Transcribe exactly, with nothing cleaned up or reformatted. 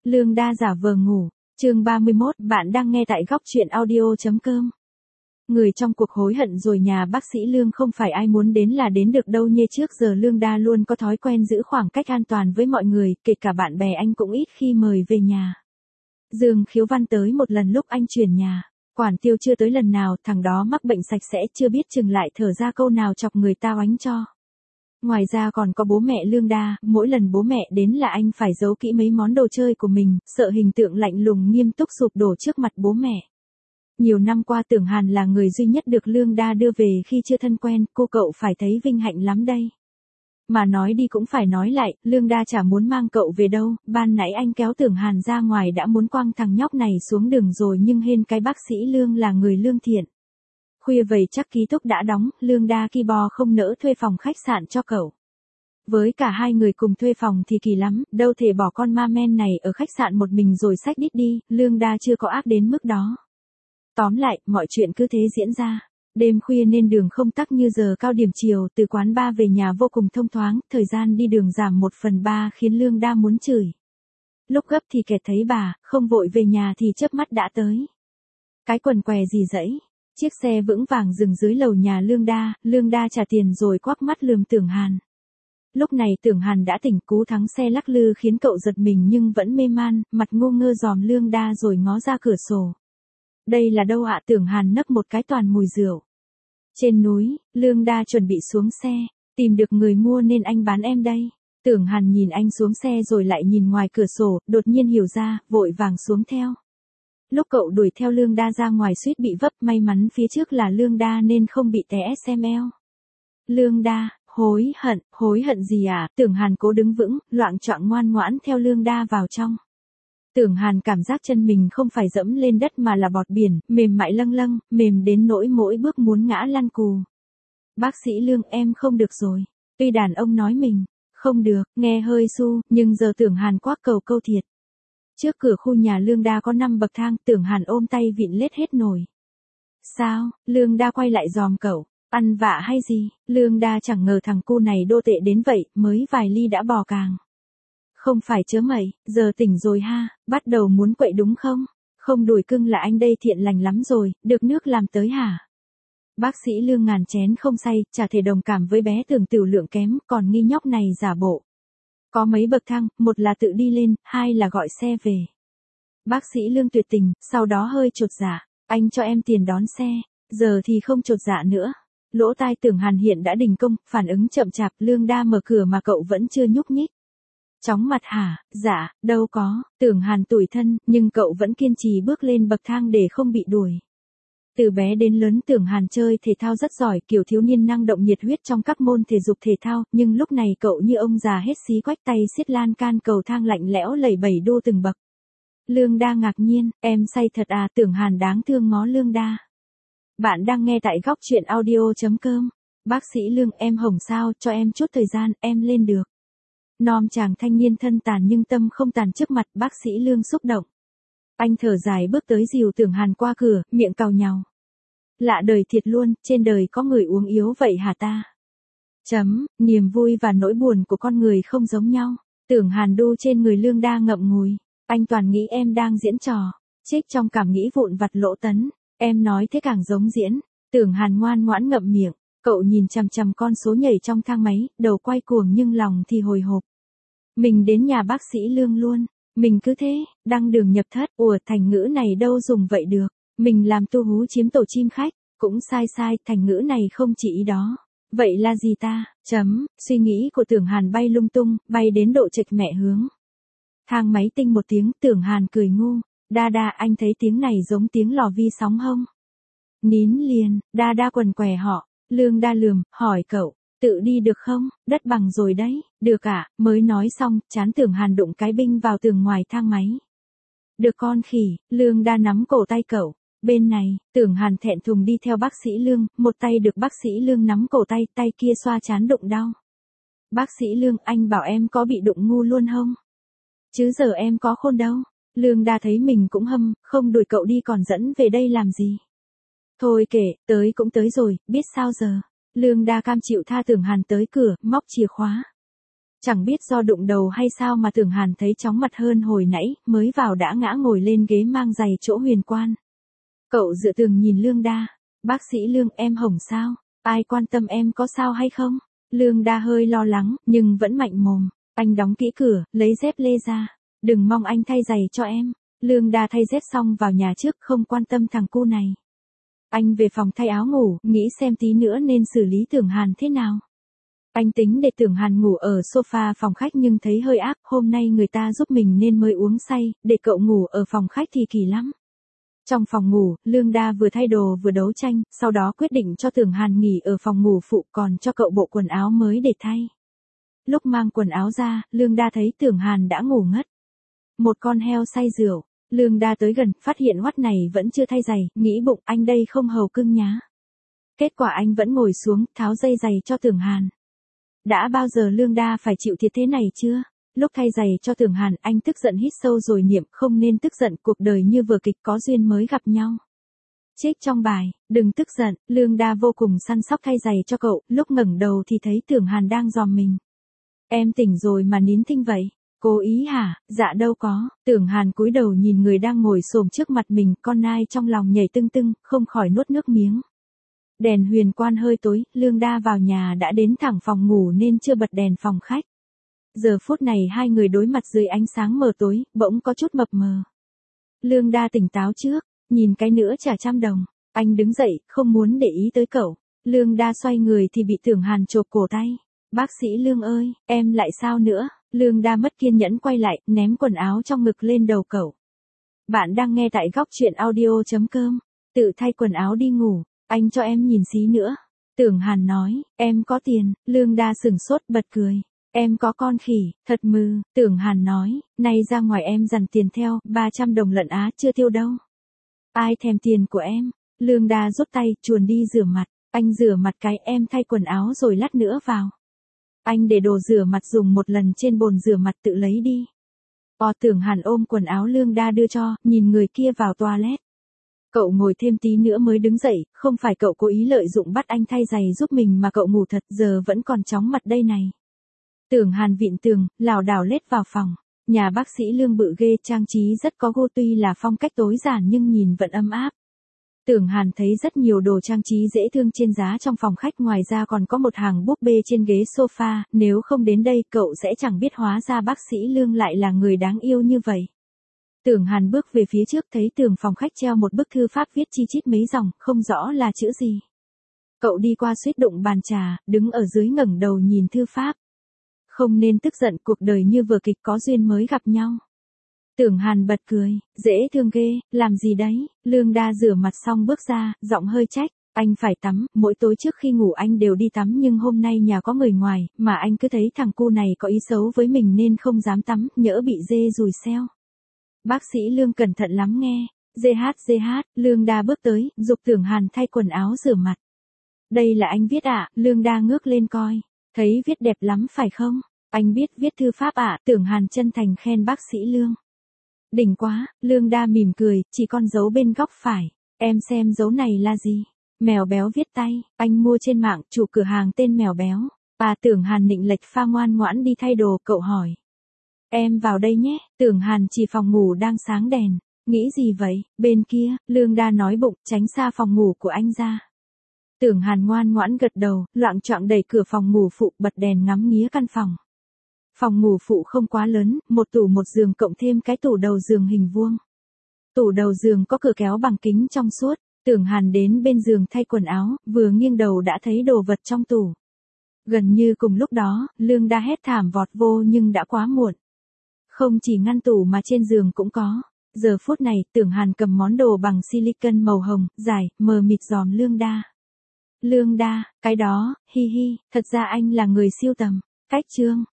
Lương Đa giả vờ ngủ. Chương ba mươi mốt, bạn đang nghe tại góc truyện audio chấm com. Người trong cuộc hối hận rồi, nhà bác sĩ Lương không phải ai muốn đến là đến được đâu nhê. Trước giờ Lương Đa luôn có thói quen giữ khoảng cách an toàn với mọi người, kể cả bạn bè anh cũng ít khi mời về nhà. Dương Khiếu Văn tới một lần lúc anh chuyển nhà. Quản Tiêu chưa tới lần nào, thằng đó mắc bệnh sạch sẽ chưa biết chừng lại thở ra câu nào chọc người ta oánh cho. Ngoài ra còn có bố mẹ Lương Đa, mỗi lần bố mẹ đến là anh phải giấu kỹ mấy món đồ chơi của mình, sợ hình tượng lạnh lùng nghiêm túc sụp đổ trước mặt bố mẹ. Nhiều năm qua Tưởng Hàn là người duy nhất được Lương Đa đưa về khi chưa thân quen, cô cậu phải thấy vinh hạnh lắm đây. Mà nói đi cũng phải nói lại, Lương Đa chả muốn mang cậu về đâu, ban nãy anh kéo Tưởng Hàn ra ngoài đã muốn quăng thằng nhóc này xuống đường rồi, nhưng hên cái bác sĩ Lương là người lương thiện. Khuya vậy chắc ký túc đã đóng, Lương Đa ki bò không nỡ thuê phòng khách sạn cho cậu. Với cả hai người cùng thuê phòng thì kỳ lắm, đâu thể bỏ con ma men này ở khách sạn một mình rồi xách đít đi, Lương Đa chưa có ác đến mức đó. Tóm lại, mọi chuyện cứ thế diễn ra. Đêm khuya nên đường không tắc như giờ cao điểm chiều, từ quán bar về nhà vô cùng thông thoáng, thời gian đi đường giảm một phần ba khiến Lương Đa muốn chửi. Lúc gấp thì kẹt thấy bà, không vội về nhà thì chớp mắt đã tới. Cái quần què gì dẫy. Chiếc xe vững vàng dừng dưới lầu nhà Lương Đa, Lương Đa trả tiền rồi quắc mắt lườm Tưởng Hàn. Lúc này Tưởng Hàn đã tỉnh, cú thắng xe lắc lư khiến cậu giật mình nhưng vẫn mê man, mặt ngu ngơ dòm Lương Đa rồi ngó ra cửa sổ. Đây là đâu ạ? Tưởng Hàn nấc một cái toàn mùi rượu. Trên núi, Lương Đa chuẩn bị xuống xe, tìm được người mua nên anh bán em đây. Tưởng Hàn nhìn anh xuống xe rồi lại nhìn ngoài cửa sổ, đột nhiên hiểu ra, vội vàng xuống theo. Lúc cậu đuổi theo Lương Đa ra ngoài suýt bị vấp, may mắn phía trước là Lương Đa nên không bị té ét em lờ. Lương Đa, hối hận, hối hận gì à? Tưởng Hàn cố đứng vững, loạng choạng ngoan ngoãn theo Lương Đa vào trong. Tưởng Hàn cảm giác chân mình không phải dẫm lên đất mà là bọt biển, mềm mại lâng lâng, mềm đến nỗi mỗi bước muốn ngã lăn cù. Bác sĩ Lương, em không được rồi. Tuy đàn ông nói mình không được, nghe hơi su, nhưng giờ Tưởng Hàn quát cầu câu thiệt. Trước cửa khu nhà Lương Đa có năm bậc thang, Tưởng Hàn ôm tay vịn lết hết nổi. Sao? Lương Đa quay lại dòm cậu. Ăn vạ hay gì? Lương Đa chẳng ngờ thằng cu này đô tệ đến vậy, mới vài ly đã bò càng. Không phải chớ mẩy, giờ tỉnh rồi ha, bắt đầu muốn quậy đúng không? Không đuổi cưng là anh đây thiện lành lắm rồi, được nước làm tới hả? Bác sĩ Lương ngàn chén không say, chả thể đồng cảm với bé Tưởng tiểu lượng kém, còn nghi nhóc này giả bộ. Có mấy bậc thang, một là tự đi lên, hai là gọi xe về. Bác sĩ Lương tuyệt tình, sau đó hơi chột dạ, anh cho em tiền đón xe, giờ thì không chột dạ nữa. Lỗ tai Tưởng Hàn hiện đã đình công, phản ứng chậm chạp, Lương Đa mở cửa mà cậu vẫn chưa nhúc nhích. Chóng mặt hả? Dạ, đâu có. Tưởng Hàn tủi thân, nhưng cậu vẫn kiên trì bước lên bậc thang để không bị đuổi. Từ bé đến lớn Tưởng Hàn chơi thể thao rất giỏi, kiểu thiếu niên năng động nhiệt huyết trong các môn thể dục thể thao, nhưng lúc này cậu như ông già hết xí quách tay xiết lan can cầu thang lạnh lẽo lẩy bẩy đô từng bậc. Lương Đa ngạc nhiên, em say thật à? Tưởng Hàn đáng thương ngó Lương Đa. Bạn đang nghe tại góc truyện audio chấm com. Bác sĩ Lương, em hổng sao, cho em chút thời gian, em lên được. Nom chàng thanh niên thân tàn nhưng tâm không tàn trước mặt bác sĩ Lương xúc động. Anh thở dài bước tới dìu Tưởng Hàn qua cửa, miệng cào nhàu. Lạ đời thiệt luôn, trên đời có người uống yếu vậy hả ta? Chấm, niềm vui và nỗi buồn của con người không giống nhau. Tưởng Hàn đu trên người Lương Đa ngậm ngùi. Anh toàn nghĩ em đang diễn trò. Trích trong cảm nghĩ vụn vặt lỗ tấn. Em nói thế càng giống diễn. Tưởng Hàn ngoan ngoãn ngậm miệng. Cậu nhìn chằm chằm con số nhảy trong thang máy, đầu quay cuồng nhưng lòng thì hồi hộp. Mình đến nhà bác sĩ Lương luôn. Mình cứ thế, đăng đường nhập thất. Ủa, thành ngữ này đâu dùng vậy được. Mình làm tu hú chiếm tổ chim khách. Cũng sai sai, thành ngữ này không chỉ ý đó. Vậy là gì ta? Chấm, suy nghĩ của Tưởng Hàn bay lung tung, bay đến độ chệch mẹ hướng. Thang máy tinh một tiếng, Tưởng Hàn cười ngu. Đa đa, anh thấy tiếng này giống tiếng lò vi sóng hông? Nín liền, đa đa quần què họ. Lương Đa lườm, hỏi cậu, tự đi được không? Đất bằng rồi đấy. Được ạ, à, mới nói xong, chán Tưởng Hàn đụng cái binh vào tường ngoài thang máy. Được con khỉ, Lương Đa nắm cổ tay cậu. Bên này, Tưởng Hàn thẹn thùng đi theo bác sĩ Lương, một tay được bác sĩ Lương nắm cổ tay, tay kia xoa chán đụng đau. Bác sĩ Lương, anh bảo em có bị đụng ngu luôn không? Chứ giờ em có khôn đâu. Lương Đa thấy mình cũng hâm, không đuổi cậu đi còn dẫn về đây làm gì? Thôi kệ, tới cũng tới rồi, biết sao giờ. Lương Đa cam chịu tha Tưởng Hàn tới cửa, móc chìa khóa. Chẳng biết do đụng đầu hay sao mà Tưởng Hàn thấy chóng mặt hơn hồi nãy, mới vào đã ngã ngồi lên ghế mang giày chỗ huyền quan. Cậu dựa tường nhìn Lương Đa. Bác sĩ Lương, em hổng sao? Ai quan tâm em có sao hay không? Lương Đa hơi lo lắng, nhưng vẫn mạnh mồm. Anh đóng kỹ cửa, lấy dép lê ra. Đừng mong anh thay giày cho em. Lương Đa thay dép xong vào nhà trước, không quan tâm thằng cu này. Anh về phòng thay áo ngủ, nghĩ xem tí nữa nên xử lý Tưởng Hàn thế nào. Anh tính để Tưởng Hàn ngủ ở sofa phòng khách nhưng thấy hơi áp, hôm nay người ta giúp mình nên mới uống say, để cậu ngủ ở phòng khách thì kỳ lắm. Trong phòng ngủ, Lương Đa vừa thay đồ vừa đấu tranh, sau đó quyết định cho Tưởng Hàn nghỉ ở phòng ngủ phụ còn cho cậu bộ quần áo mới để thay. Lúc mang quần áo ra, Lương Đa thấy Tưởng Hàn đã ngủ ngất. Một con heo say rượu, Lương Đa tới gần, phát hiện hoắt này vẫn chưa thay giày, nghĩ bụng anh đây không hầu cưng nhá. Kết quả anh vẫn ngồi xuống, tháo dây giày cho Tưởng Hàn. Đã bao giờ Lương Đa phải chịu thiệt thế này chưa? Lúc thay giày cho Tưởng Hàn, anh tức giận hít sâu rồi niệm không nên tức giận, cuộc đời như vở kịch có duyên mới gặp nhau. Trích trong bài, đừng tức giận, Lương Đa vô cùng săn sóc thay giày cho cậu, lúc ngẩng đầu thì thấy Tưởng Hàn đang dòm mình. Em tỉnh rồi mà nín thinh vậy? Cố ý hả? Dạ đâu có. Tưởng Hàn cúi đầu nhìn người đang ngồi xổm trước mặt mình, con nai trong lòng nhảy tưng tưng, không khỏi nuốt nước miếng. Đèn huyền quan hơi tối, Lương Đa vào nhà đã đến thẳng phòng ngủ nên chưa bật đèn phòng khách. Giờ phút này hai người đối mặt dưới ánh sáng mờ tối, bỗng có chút mập mờ. Lương Đa tỉnh táo trước, nhìn cái nữa trả trăm đồng. Anh đứng dậy, không muốn để ý tới cậu. Lương Đa xoay người thì bị Tưởng Hàn chộp cổ tay. Bác sĩ Lương ơi, em lại sao nữa? Lương Đa mất kiên nhẫn quay lại, ném quần áo trong ngực lên đầu cậu. Bạn đang nghe tại góc truyện audio chấm com. Tự thay quần áo đi ngủ, anh cho em nhìn xí nữa. Tưởng Hàn nói, em có tiền. Lương Đa sửng sốt bật cười. Em có con khỉ, thật mừ. Tưởng Hàn nói, nay ra ngoài em dằn tiền theo, ba trăm đồng lận á, chưa tiêu đâu. Ai thèm tiền của em? Lương Đa rút tay, chuồn đi rửa mặt. Anh rửa mặt cái, em thay quần áo rồi lát nữa vào. Anh để đồ rửa mặt dùng một lần trên bồn rửa mặt tự lấy đi. Ồ, Tưởng Hàn ôm quần áo Lương Đa đưa cho, nhìn người kia vào toilet. Cậu ngồi thêm tí nữa mới đứng dậy, không phải cậu cố ý lợi dụng bắt anh thay giày giúp mình mà cậu ngủ thật, giờ vẫn còn chóng mặt đây này. Tưởng Hàn vịn tường, lảo đảo lết vào phòng. Nhà bác sĩ Lương bự ghê, trang trí rất có gu, tuy là phong cách tối giản nhưng nhìn vẫn ấm áp. Tưởng Hàn thấy rất nhiều đồ trang trí dễ thương trên giá trong phòng khách, ngoài ra còn có một hàng búp bê trên ghế sofa, nếu không đến đây cậu sẽ chẳng biết hóa ra bác sĩ Lương lại là người đáng yêu như vậy. Tưởng Hàn bước về phía trước thấy tường phòng khách treo một bức thư pháp viết chi chít mấy dòng, không rõ là chữ gì. Cậu đi qua suýt đụng bàn trà, đứng ở dưới ngẩng đầu nhìn thư pháp. Không nên tức giận, cuộc đời như vở kịch có duyên mới gặp nhau. Tưởng Hàn bật cười, dễ thương ghê, làm gì đấy? Lương Đa rửa mặt xong bước ra, giọng hơi trách, anh phải tắm, mỗi tối trước khi ngủ anh đều đi tắm nhưng hôm nay nhà có người ngoài, mà anh cứ thấy thằng cu này có ý xấu với mình nên không dám tắm, nhỡ bị dê rùi xeo. Bác sĩ Lương cẩn thận lắm nghe, dê hát dê hát, Lương Đa bước tới, giục Tưởng Hàn thay quần áo rửa mặt. Đây là anh viết ạ, à? Lương Đa ngước lên coi, thấy viết đẹp lắm phải không? Anh biết viết thư pháp ạ, à? Tưởng Hàn chân thành khen bác sĩ Lương. Đỉnh quá, Lương Đa mỉm cười, chỉ con dấu bên góc phải, em xem dấu này là gì? Mèo béo viết tay, anh mua trên mạng, chủ cửa hàng tên Mèo Béo. Bà Tưởng Hàn nịnh lệch pha ngoan ngoãn đi thay đồ, cậu hỏi. Em vào đây nhé, Tưởng Hàn chỉ phòng ngủ đang sáng đèn. Nghĩ gì vậy, bên kia, Lương Đa nói bụng, tránh xa phòng ngủ của anh ra. Tưởng Hàn ngoan ngoãn gật đầu, loạng choạng đẩy cửa phòng ngủ phụ, bật đèn ngắm nghía căn phòng. Phòng ngủ phụ không quá lớn, một tủ một giường cộng thêm cái tủ đầu giường hình vuông. Tủ đầu giường có cửa kéo bằng kính trong suốt, Tưởng Hàn đến bên giường thay quần áo, vừa nghiêng đầu đã thấy đồ vật trong tủ. Gần như cùng lúc đó, Lương Đa hét thảm vọt vô nhưng đã quá muộn. Không chỉ ngăn tủ mà trên giường cũng có. Giờ phút này, Tưởng Hàn cầm món đồ bằng silicon màu hồng, dài, mờ mịt dòm Lương Đa. Lương Đa, cái đó, hi hi, thật ra anh là người siêu tầm. Cách chương.